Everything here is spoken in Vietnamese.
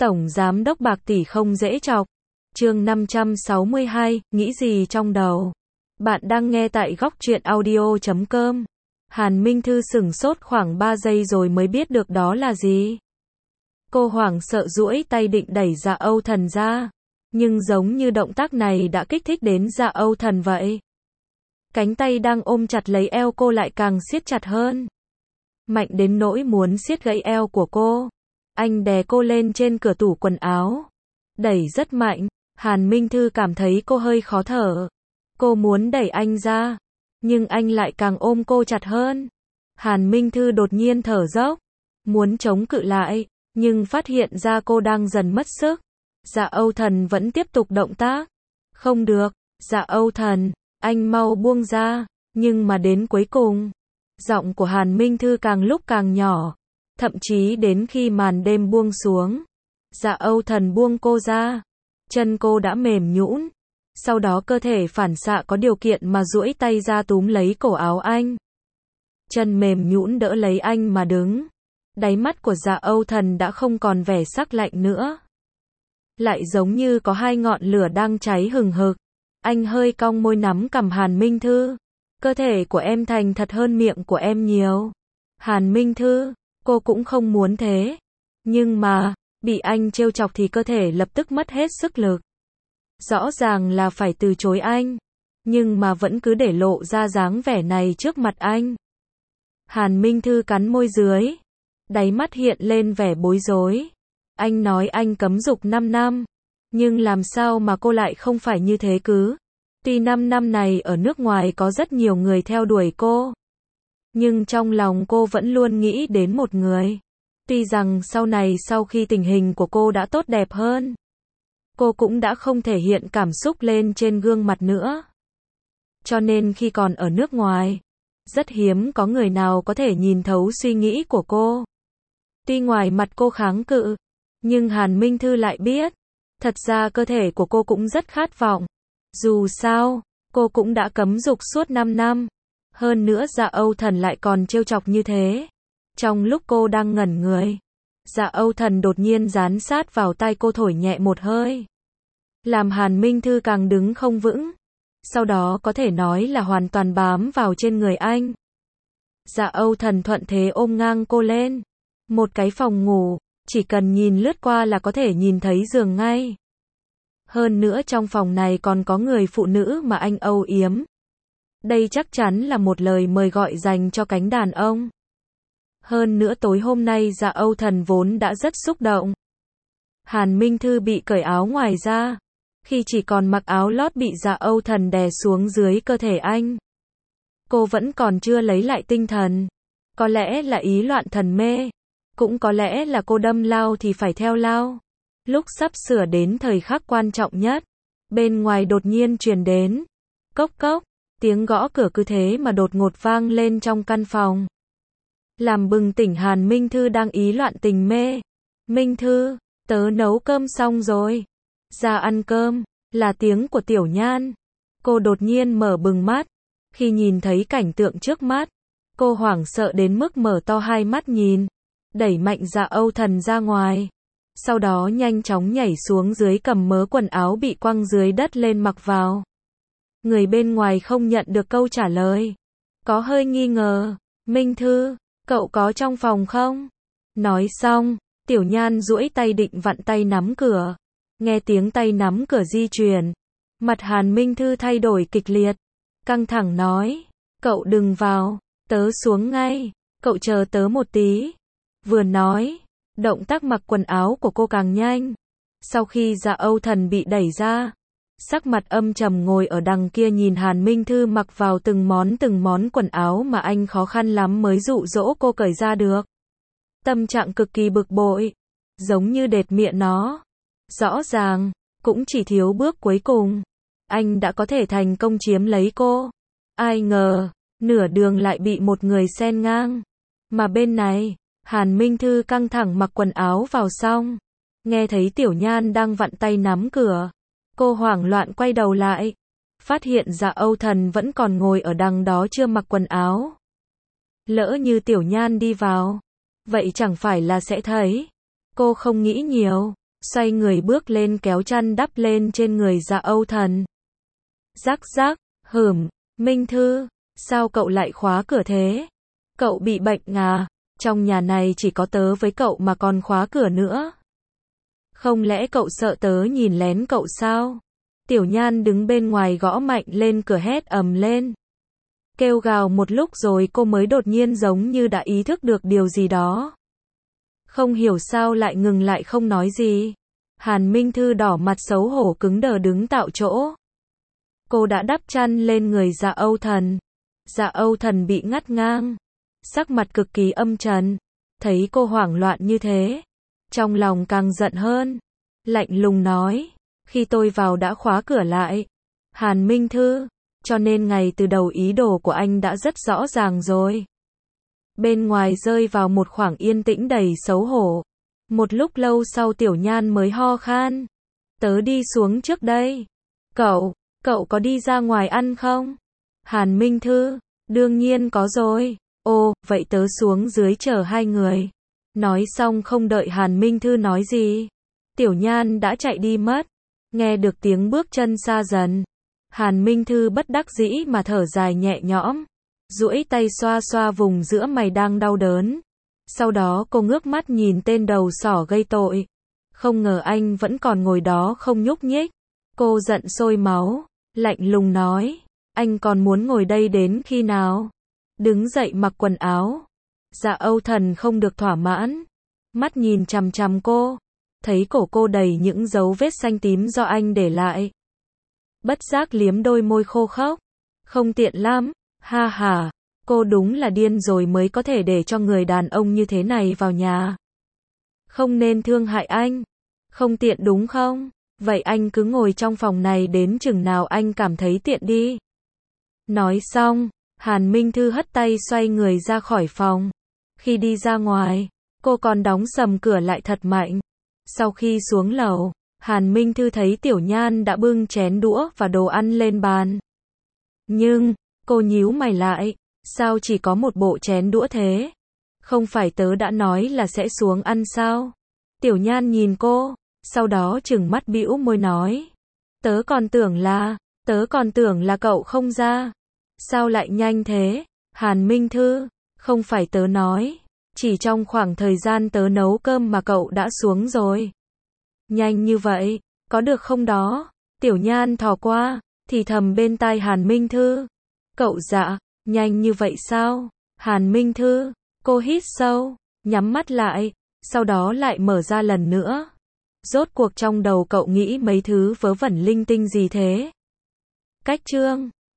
Tổng giám đốc bạc tỷ không dễ chọc. Chương 562, nghĩ gì trong đầu. Bạn đang nghe tại góc truyện audio.com. Hàn Minh Thư sửng sốt khoảng 3 giây rồi mới biết được đó là gì. Cô hoảng sợ duỗi tay định đẩy Dạ Âu Thần ra, nhưng giống như động tác này đã kích thích đến Dạ Âu Thần vậy. Cánh tay đang ôm chặt lấy eo cô lại càng siết chặt hơn, mạnh đến nỗi muốn siết gãy eo của cô. Anh đè cô lên trên cửa tủ quần áo, đẩy rất mạnh. Hàn Minh Thư cảm thấy cô hơi khó thở. Cô muốn đẩy anh ra, nhưng anh lại càng ôm cô chặt hơn. Hàn Minh Thư đột nhiên thở dốc, muốn chống cự lại, nhưng phát hiện ra cô đang dần mất sức. Dạ Âu Thần vẫn tiếp tục động tác. Không được, Dạ Âu Thần, anh mau buông ra. Nhưng mà đến cuối cùng, giọng của Hàn Minh Thư càng lúc càng nhỏ. Thậm chí đến khi màn đêm buông xuống, Dạ Âu Thần buông cô ra, chân cô đã mềm nhũn. Sau đó cơ thể phản xạ có điều kiện mà duỗi tay ra túm lấy cổ áo anh. Chân mềm nhũn đỡ lấy anh mà đứng. Đáy mắt của Dạ Âu Thần đã không còn vẻ sắc lạnh nữa, lại giống như có hai ngọn lửa đang cháy hừng hực. Anh hơi cong môi nắm cằm Hàn Minh Thư. Cơ thể của em thành thật hơn miệng của em nhiều. Hàn Minh Thư, cô cũng không muốn thế. Nhưng mà, bị anh trêu chọc thì cơ thể lập tức mất hết sức lực. Rõ ràng là phải từ chối anh, nhưng mà vẫn cứ để lộ ra dáng vẻ này trước mặt anh. Hàn Minh Thư cắn môi dưới, đáy mắt hiện lên vẻ bối rối. Anh nói anh cấm dục 5 năm, nhưng làm sao mà cô lại không phải như thế cứ. Tuy 5 năm này ở nước ngoài có rất nhiều người theo đuổi cô, nhưng trong lòng cô vẫn luôn nghĩ đến một người. Tuy rằng sau này sau khi tình hình của cô đã tốt đẹp hơn, cô cũng đã không thể hiện cảm xúc lên trên gương mặt nữa. Cho nên khi còn ở nước ngoài, rất hiếm có người nào có thể nhìn thấu suy nghĩ của cô. Tuy ngoài mặt cô kháng cự, nhưng Hàn Minh Thư lại biết, thật ra cơ thể của cô cũng rất khát vọng. Dù sao, cô cũng đã cấm dục suốt 5 năm. Hơn nữa Dạ Âu Thần lại còn trêu chọc như thế. Trong lúc cô đang ngẩn người, Dạ Âu Thần đột nhiên dán sát vào tai cô thổi nhẹ một hơi, làm Hàn Minh Thư càng đứng không vững. Sau đó có thể nói là hoàn toàn bám vào trên người anh. Dạ Âu Thần thuận thế ôm ngang cô lên. Một cái phòng ngủ, chỉ cần nhìn lướt qua là có thể nhìn thấy giường ngay. Hơn nữa trong phòng này còn có người phụ nữ mà anh âu yếm. Đây chắc chắn là một lời mời gọi dành cho cánh đàn ông. Hơn nữa tối hôm nay Dạ Âu Thần vốn đã rất xúc động. Hàn Minh Thư bị cởi áo ngoài ra, khi chỉ còn mặc áo lót bị Dạ Âu Thần đè xuống dưới cơ thể anh. Cô vẫn còn chưa lấy lại tinh thần. Có lẽ là ý loạn thần mê, cũng có lẽ là cô đâm lao thì phải theo lao. Lúc sắp sửa đến thời khắc quan trọng nhất, bên ngoài đột nhiên truyền đến cốc cốc, tiếng gõ cửa cứ thế mà đột ngột vang lên trong căn phòng, làm bừng tỉnh Hàn Minh Thư đang ý loạn tình mê. Minh Thư, tớ nấu cơm xong rồi, ra ăn cơm. Là tiếng của Tiểu Nhan. Cô đột nhiên mở bừng mắt, khi nhìn thấy cảnh tượng trước mắt, cô hoảng sợ đến mức mở to hai mắt nhìn, đẩy mạnh Dạ Âu Thần ra ngoài. Sau đó nhanh chóng nhảy xuống dưới cầm mớ quần áo bị quăng dưới đất lên mặc vào. Người bên ngoài không nhận được câu trả lời, có hơi nghi ngờ. Minh Thư, cậu có trong phòng không? Nói xong, Tiểu Nhan duỗi tay định vặn tay nắm cửa. Nghe tiếng tay nắm cửa di chuyển, mặt Hàn Minh Thư thay đổi kịch liệt, căng thẳng nói, cậu đừng vào, tớ xuống ngay, cậu chờ tớ một tí. Vừa nói, động tác mặc quần áo của cô càng nhanh. Sau khi Dạ Âu Thần bị đẩy ra, sắc mặt âm trầm ngồi ở đằng kia nhìn Hàn Minh Thư mặc vào từng món quần áo mà anh khó khăn lắm mới dụ dỗ cô cởi ra được. Tâm trạng cực kỳ bực bội, giống như đệt miệng nó. Rõ ràng, cũng chỉ thiếu bước cuối cùng, anh đã có thể thành công chiếm lấy cô. Ai ngờ, nửa đường lại bị một người xen ngang. Mà bên này, Hàn Minh Thư căng thẳng mặc quần áo vào xong, nghe thấy Tiểu Nhan đang vặn tay nắm cửa. Cô hoảng loạn quay đầu lại, phát hiện Dạ Âu Thần vẫn còn ngồi ở đằng đó chưa mặc quần áo. Lỡ như Tiểu Nhan đi vào, vậy chẳng phải là sẽ thấy. Cô không nghĩ nhiều, xoay người bước lên kéo chăn đắp lên trên người Dạ Âu Thần. Rắc rắc, Minh Thư, sao cậu lại khóa cửa thế? Cậu bị bệnh à? Trong nhà này chỉ có tớ với cậu mà còn khóa cửa nữa. Không lẽ cậu sợ tớ nhìn lén cậu sao? Tiểu Nhan đứng bên ngoài gõ mạnh lên cửa hét ầm lên. Kêu gào một lúc rồi cô mới đột nhiên giống như đã ý thức được điều gì đó. Không hiểu sao lại ngừng lại không nói gì. Hàn Minh Thư đỏ mặt xấu hổ cứng đờ đứng tại chỗ. Cô đã đắp chăn lên người Dạ Âu Thần. Dạ Âu Thần bị ngắt ngang. Sắc mặt cực kỳ âm trầm. Thấy cô hoảng loạn như thế. Trong lòng càng giận hơn. Lạnh lùng nói. Khi tôi vào đã khóa cửa lại. Hàn Minh Thư. Cho nên ngay từ đầu ý đồ của anh đã rất rõ ràng rồi. Bên ngoài rơi vào một khoảng yên tĩnh đầy xấu hổ. Một lúc lâu sau Tiểu Nhan mới ho khan. Tớ đi xuống trước đây. Cậu có đi ra ngoài ăn không? Hàn Minh Thư. Đương nhiên có rồi. Ồ, vậy tớ xuống dưới chờ hai người. Nói xong không đợi Hàn Minh Thư nói gì. Tiểu Nhan đã chạy đi mất. Nghe được tiếng bước chân xa dần. Hàn Minh Thư bất đắc dĩ mà thở dài nhẹ nhõm. Duỗi tay xoa xoa vùng giữa mày đang đau đớn. Sau đó cô ngước mắt nhìn tên đầu sỏ gây tội. Không ngờ anh vẫn còn ngồi đó không nhúc nhích. Cô giận sôi máu. Lạnh lùng nói. Anh còn muốn ngồi đây đến khi nào? Đứng dậy mặc quần áo. Dạ Âu Thần không được thỏa mãn. Mắt nhìn chằm chằm cô. Thấy cổ cô đầy những dấu vết xanh tím do anh để lại. Bất giác liếm đôi môi khô khốc. Không tiện lắm. Ha ha. Cô đúng là điên rồi mới có thể để cho người đàn ông như thế này vào nhà. Không nên thương hại anh. Không tiện đúng không? Vậy anh cứ ngồi trong phòng này đến chừng nào anh cảm thấy tiện đi. Nói xong, Hàn Minh Thư hất tay xoay người ra khỏi phòng. Khi đi ra ngoài, cô còn đóng sầm cửa lại thật mạnh. Sau khi xuống lầu, Hàn Minh Thư thấy Tiểu Nhan đã bưng chén đũa và đồ ăn lên bàn. Nhưng, cô nhíu mày lại, sao chỉ có một bộ chén đũa thế? Không phải tớ đã nói là sẽ xuống ăn sao? Tiểu Nhan nhìn cô, sau đó trừng mắt bĩu môi nói. Tớ còn tưởng là cậu không ra. Sao lại nhanh thế? Hàn Minh Thư, không phải tớ nói. Chỉ trong khoảng thời gian tớ nấu cơm mà cậu đã xuống rồi. Nhanh như vậy, có được không đó? Tiểu Nhan thò qua, thì thầm bên tai Hàn Minh Thư. Cậu dạ, nhanh như vậy sao? Hàn Minh Thư, cô hít sâu, nhắm mắt lại, sau đó lại mở ra lần nữa. Rốt cuộc trong đầu cậu nghĩ mấy thứ vớ vẩn linh tinh gì thế? Cách chương